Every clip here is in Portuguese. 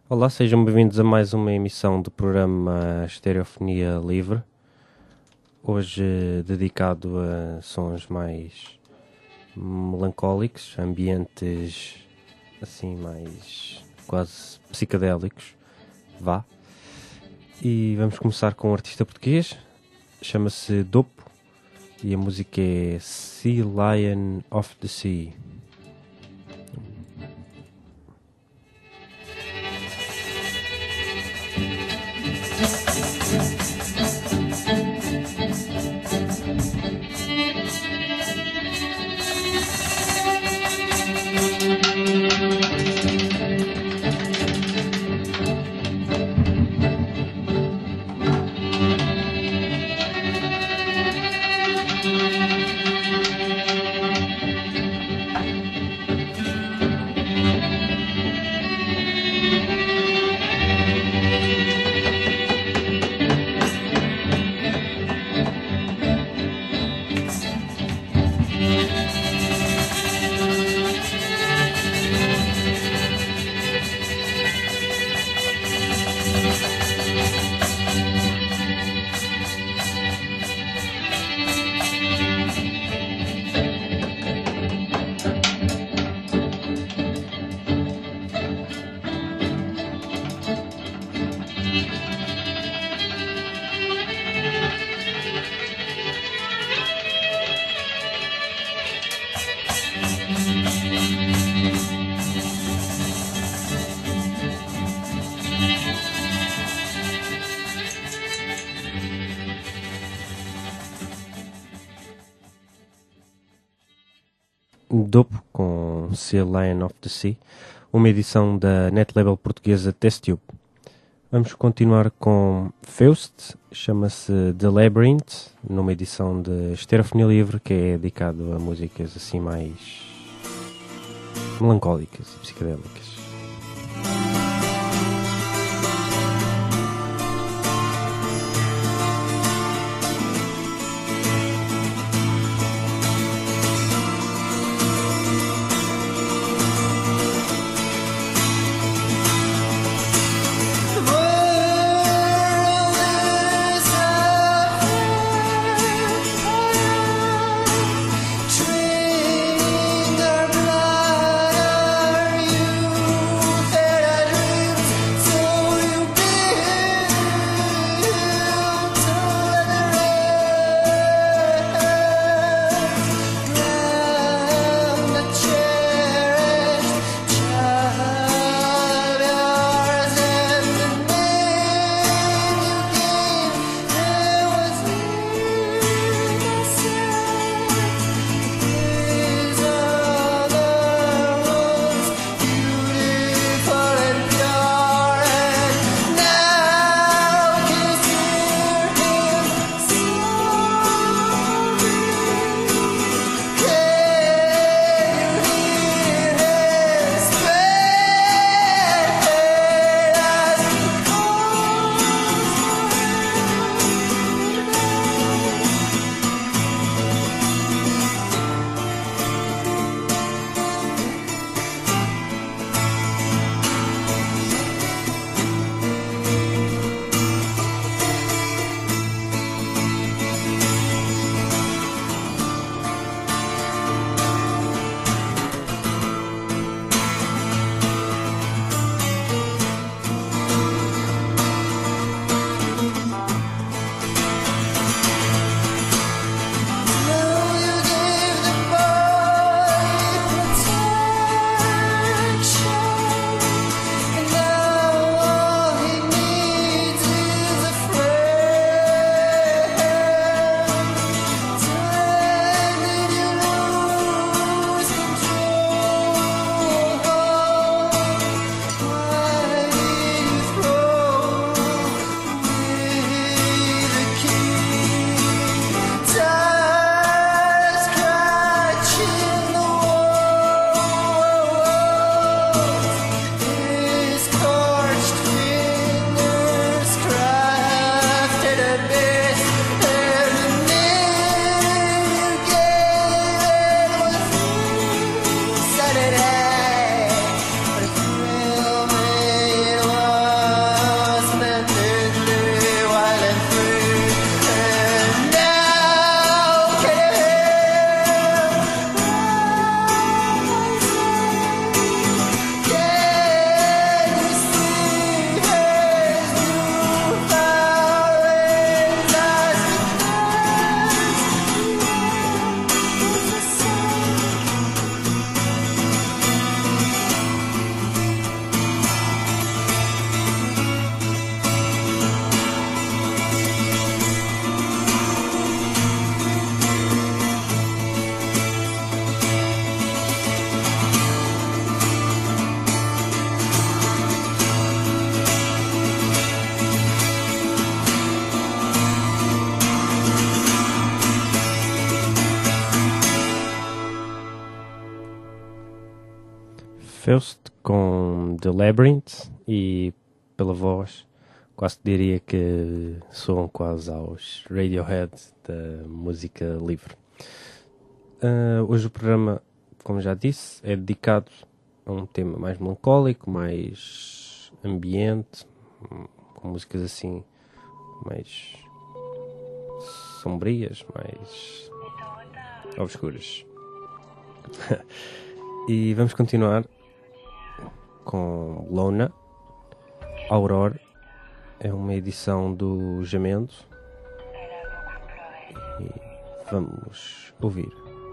Olá, sejam bem-vindos a mais uma emissão do programa Estereofonia Livre. Hoje dedicado a sons mais melancólicos, ambientes assim mais quase psicadélicos. Vá. E vamos começar com um artista português, chama-se Dopo e a música é Sea Lion of the Sea. Dopo com Sea Lion of the Sea, uma edição da net label portuguesa Test-Tube. Vamos continuar com Faust, chama-se The Labyrinth, numa edição de Estereofonia Livre, que é dedicado a músicas assim mais melancólicas e psicadélicas. Dreaming our blood, are you? Faust com The Labyrinth, e pela voz quase diria que soam quase aos Radiohead da música livre. Hoje o programa, como já disse, é dedicado a um tema mais melancólico, mais ambiente, com músicas assim mais sombrias, mais obscuras. E vamos continuar com Lona, Aurora. É uma edição do Jamendo e vamos ouvir.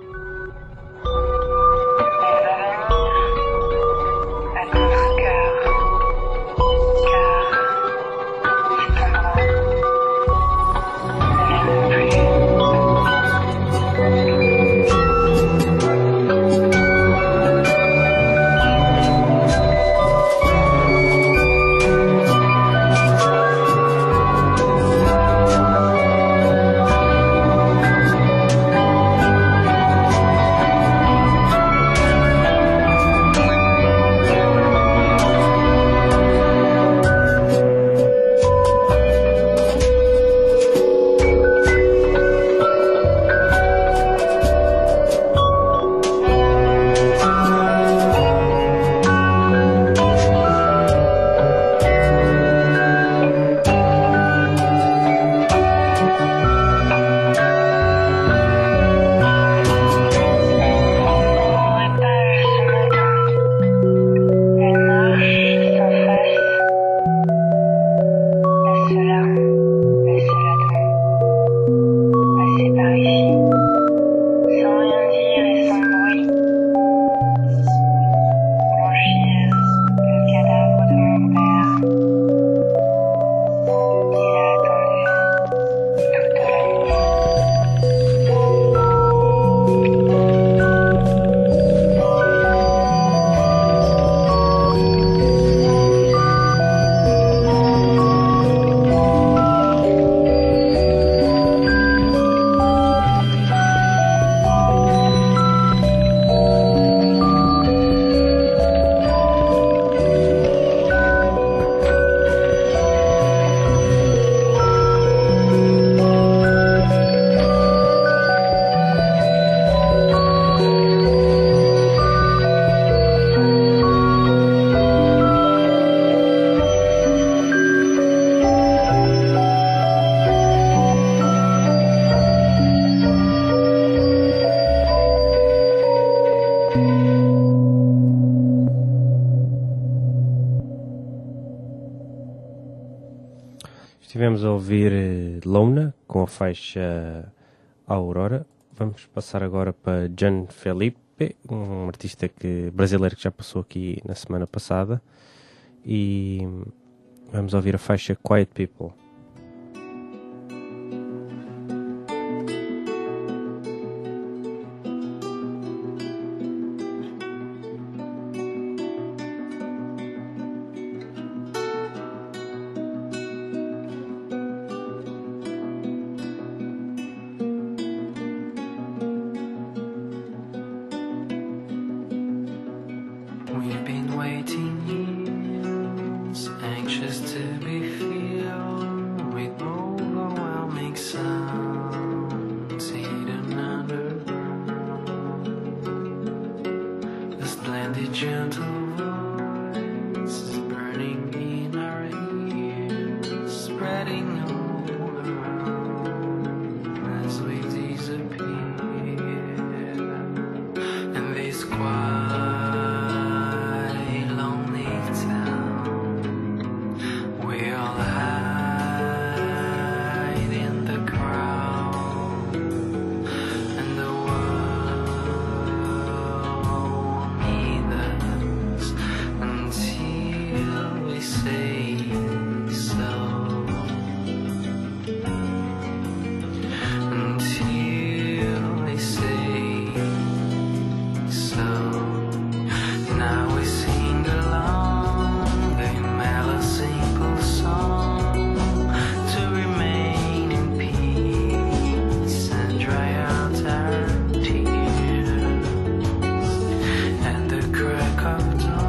Estivemos a ouvir Lona com a faixa Aurora. Vamos passar agora para Gian Felipe, um artista brasileiro que já passou aqui na semana passada, e vamos ouvir a faixa Quiet People. We've been waiting years, anxious to be filled with overwhelming sounds hidden underground. A splendid gentle voice is burning in our ears, spreading all around as we disappear. And this quiet of dawn.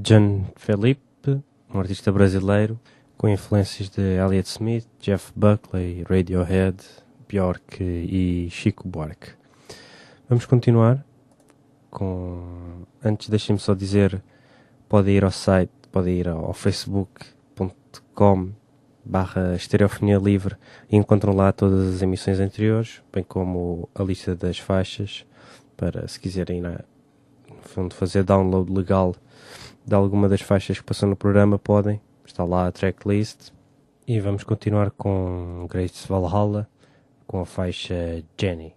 John Felipe, um artista brasileiro com influências de Elliott Smith, Jeff Buckley, Radiohead, Björk e Chico Buarque. Vamos continuar com... Antes deixem-me só dizer, pode ir ao site, pode ir ao facebook.com/estereofonia livre e encontram lá todas as emissões anteriores, bem como a lista das faixas, para se quiserem, no fundo, fazer download legal de alguma das faixas que passou no programa, podem. Está lá a tracklist. E vamos continuar com Grace Valhalla, com a faixa Jenny.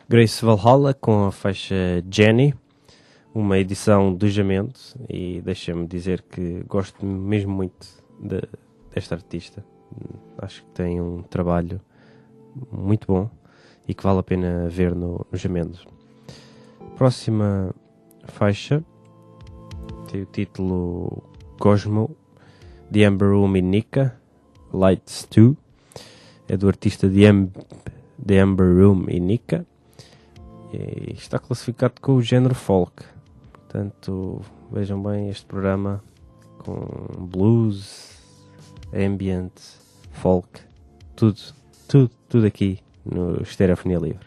Grace Valhalla com a faixa Jenny, uma edição do Jamento, e deixa-me dizer que gosto mesmo muito desta artista. Acho que tem um trabalho muito bom e que vale a pena ver no Jamento. Próxima faixa tem o título Cosmo, The Amber Room e Nika, Lights 2, é do artista The Amber Room e Nika, e está classificado com o género folk. Portanto, vejam bem este programa com blues, ambient, folk, tudo aqui no Stereofonia Livre.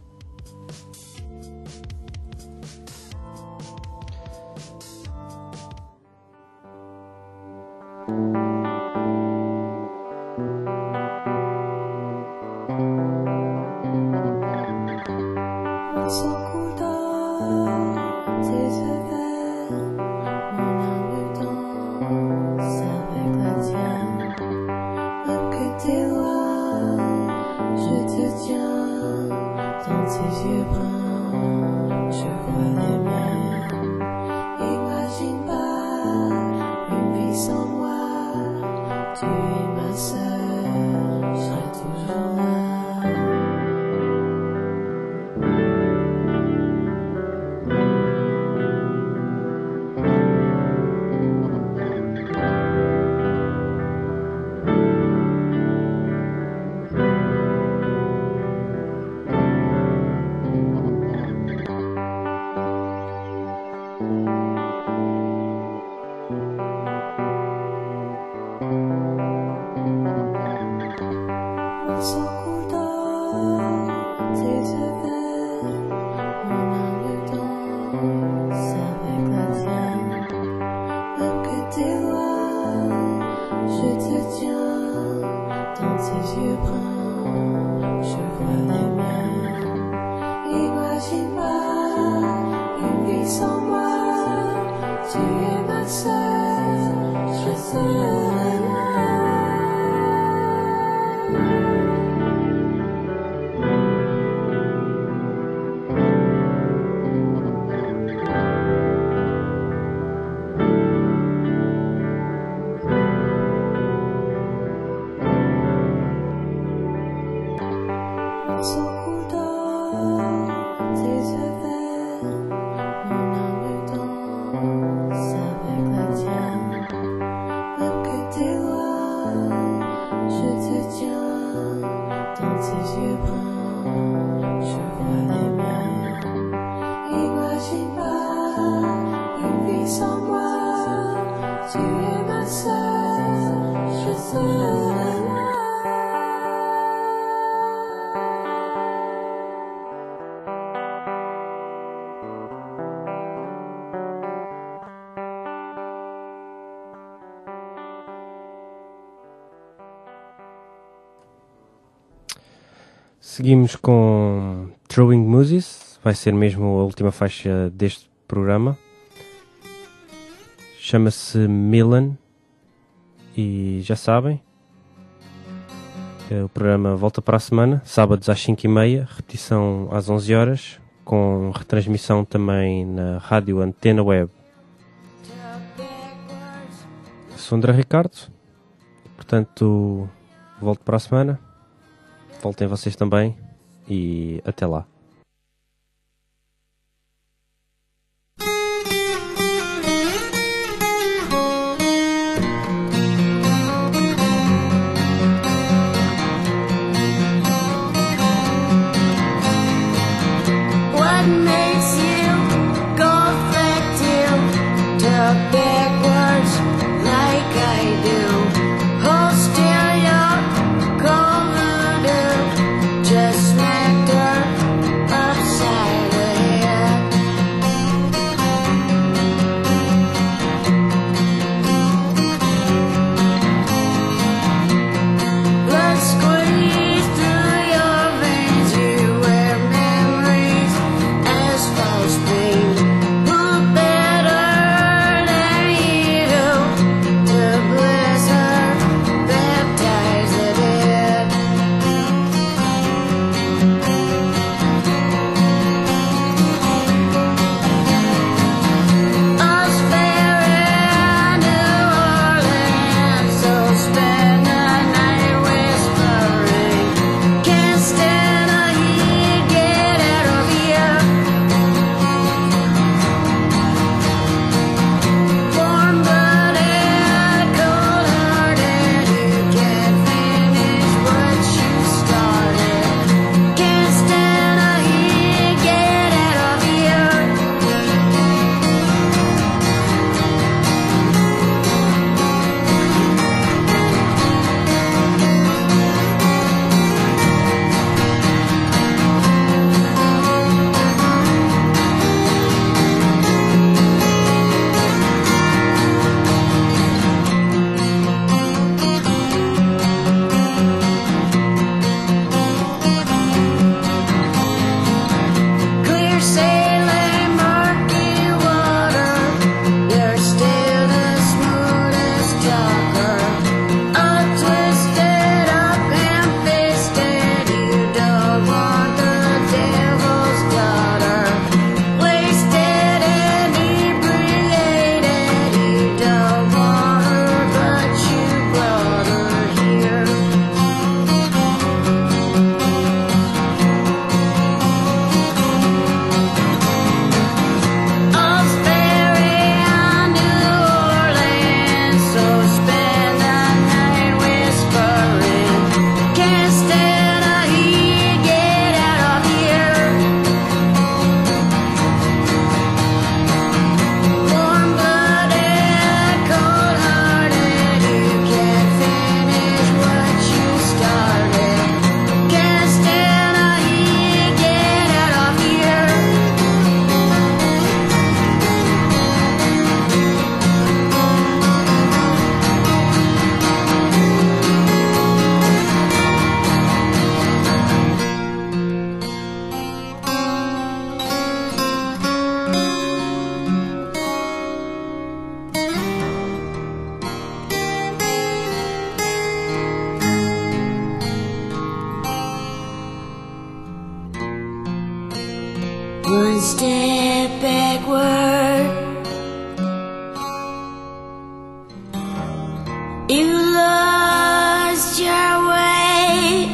Seguimos com Throwing Muses, vai ser mesmo a última faixa deste programa. Chama-se Milan e já sabem, o programa volta para a semana, sábados às 5h30, repetição às 11 horas, com retransmissão também na rádio Antena Web. Sou André Ricardo, portanto volto para a semana. Voltem vocês também e até lá. What makes you go back to talk backwards like I do? Hold still your cold voodoo, just nectar. step backward. You lost your way.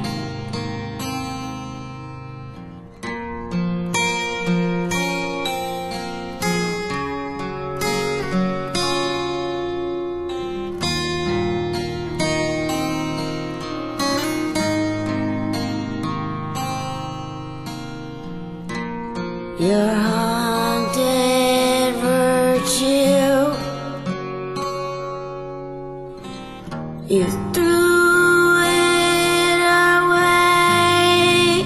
Your haunted virtue, you threw it away.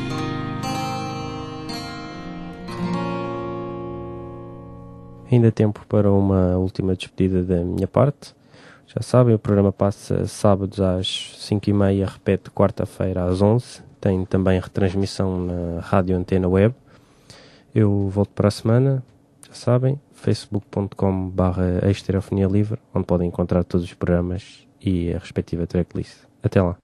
Ainda há tempo para uma última despedida da minha parte. Já sabem, o programa passa sábados às 5h30, repete quarta-feira às 11h. Tem também retransmissão na Rádio Antena Web. Eu volto para a semana, já sabem, facebook.com/estereofonia livre, onde podem encontrar todos os programas e a respectiva tracklist. Até lá.